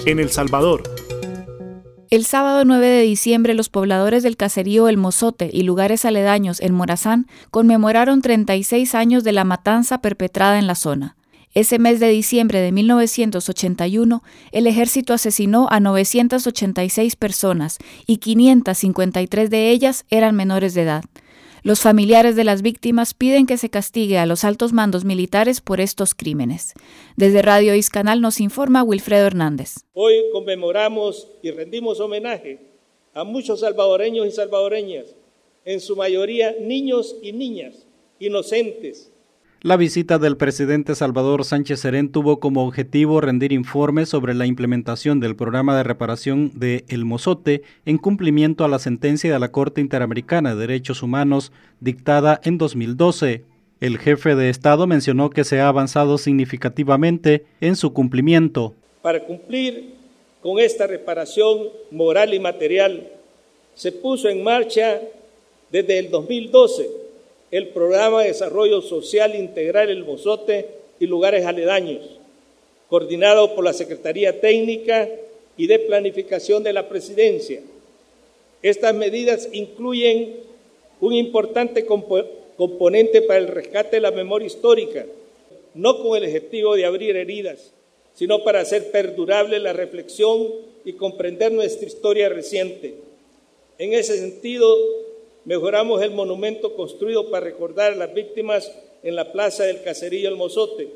en El Salvador. El sábado 9 de diciembre, los pobladores del caserío El Mozote y lugares aledaños en Morazán conmemoraron 36 años de la matanza perpetrada en la zona. Ese mes de diciembre de 1981, el ejército asesinó a 986 personas y 553 de ellas eran menores de edad. Los familiares de las víctimas piden que se castigue a los altos mandos militares por estos crímenes. Desde Radio Iscanal nos informa Wilfredo Hernández. Hoy conmemoramos y rendimos homenaje a muchos salvadoreños y salvadoreñas, en su mayoría niños y niñas inocentes. La visita del presidente Salvador Sánchez Serén tuvo como objetivo rendir informes sobre la implementación del programa de reparación de El Mozote en cumplimiento a la sentencia de la Corte Interamericana de Derechos Humanos dictada en 2012. El jefe de Estado mencionó que se ha avanzado significativamente en su cumplimiento. Para cumplir con esta reparación moral y material, se puso en marcha desde el 2012 el Programa de Desarrollo Social Integral El Mozote y lugares aledaños, coordinado por la Secretaría Técnica y de Planificación de la Presidencia. Estas medidas incluyen un importante componente para el rescate de la memoria histórica, no con el objetivo de abrir heridas, sino para hacer perdurable la reflexión y comprender nuestra historia reciente. En ese sentido, mejoramos el monumento construido para recordar a las víctimas en la plaza del caserío El Mozote.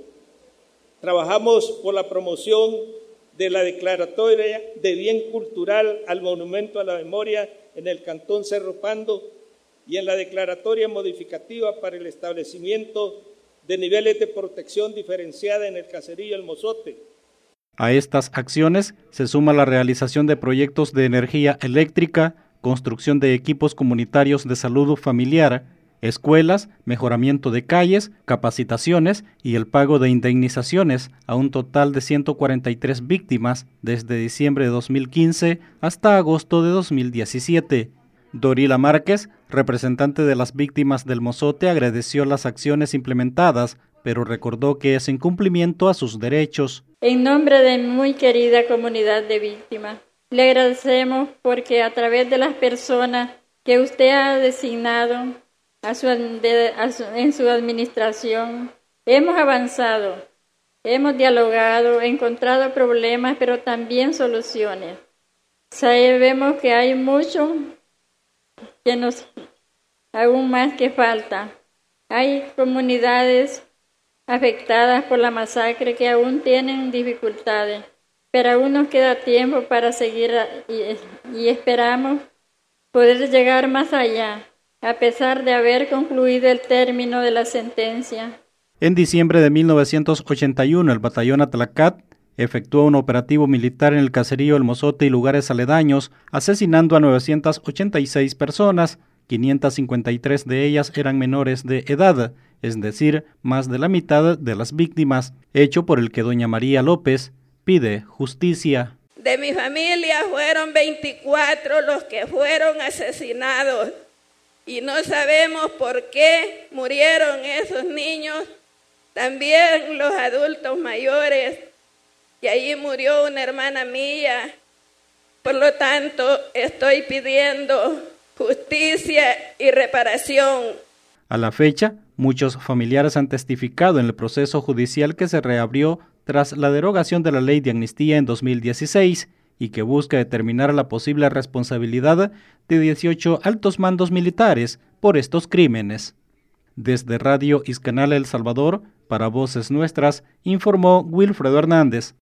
Trabajamos por la promoción de la declaratoria de bien cultural al monumento a la memoria en el cantón Cerro Pando y en la declaratoria modificativa para el establecimiento de niveles de protección diferenciada en el caserío El Mozote. A estas acciones se suma la realización de proyectos de energía eléctrica, construcción de equipos comunitarios de salud familiar, escuelas, mejoramiento de calles, capacitaciones y el pago de indemnizaciones a un total de 143 víctimas desde diciembre de 2015 hasta agosto de 2017. Dorila Márquez, representante de las víctimas del Mozote, agradeció las acciones implementadas, pero recordó que es en cumplimiento a sus derechos. En nombre de mi muy querida comunidad de víctimas, le agradecemos porque a través de las personas que usted ha designado en su administración, hemos avanzado, hemos dialogado, encontrado problemas, pero también soluciones. Sabemos que hay mucho aún más que falta. Hay comunidades afectadas por la masacre que aún tienen dificultades, pero aún nos queda tiempo para seguir y esperamos poder llegar más allá, a pesar de haber concluido el término de la sentencia. En diciembre de 1981, el batallón Atlacat efectuó un operativo militar en el caserío El Mozote y lugares aledaños, asesinando a 986 personas, 553 de ellas eran menores de edad, es decir, más de la mitad de las víctimas, hecho por el que doña María López pide justicia. De mi familia fueron 24 los que fueron asesinados y no sabemos por qué murieron esos niños, también los adultos mayores, y allí murió una hermana mía. Por lo tanto, estoy pidiendo justicia y reparación. A la fecha, muchos familiares han testificado en el proceso judicial que se reabrió tras la derogación de la ley de amnistía en 2016 y que busca determinar la posible responsabilidad de 18 altos mandos militares por estos crímenes. Desde Radio Iscanal El Salvador, para Voces Nuestras, informó Wilfredo Hernández.